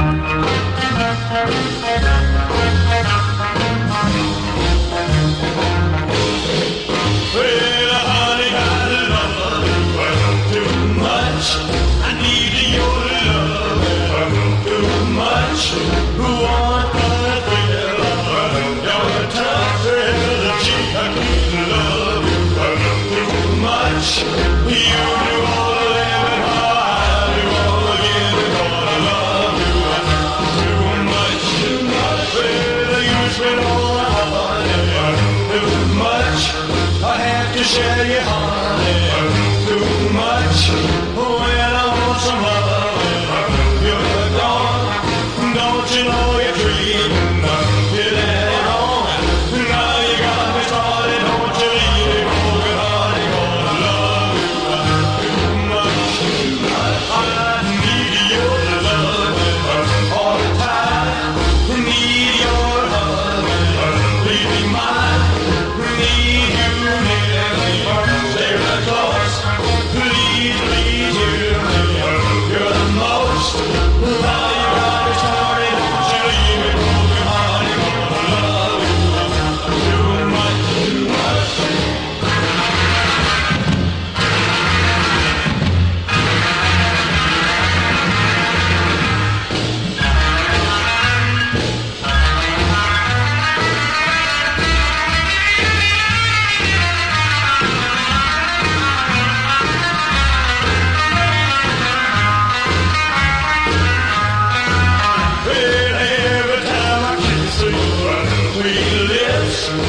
Share your honey, too much. When I want some love, you're gone. Don't you know you're treating you let it on? Now you got me started. Don't you leave me broken hearted. Gonna love you too much. I need your love all the time. Need your hug, leave me mine. Need you near me. Stay right close. Please, please, you're the most. Now you got me started. Don't you leave me broken hearted. Gonna love you too much, too much.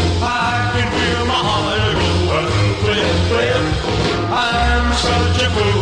I can feel my heart go flip, flip. I'm such a fool.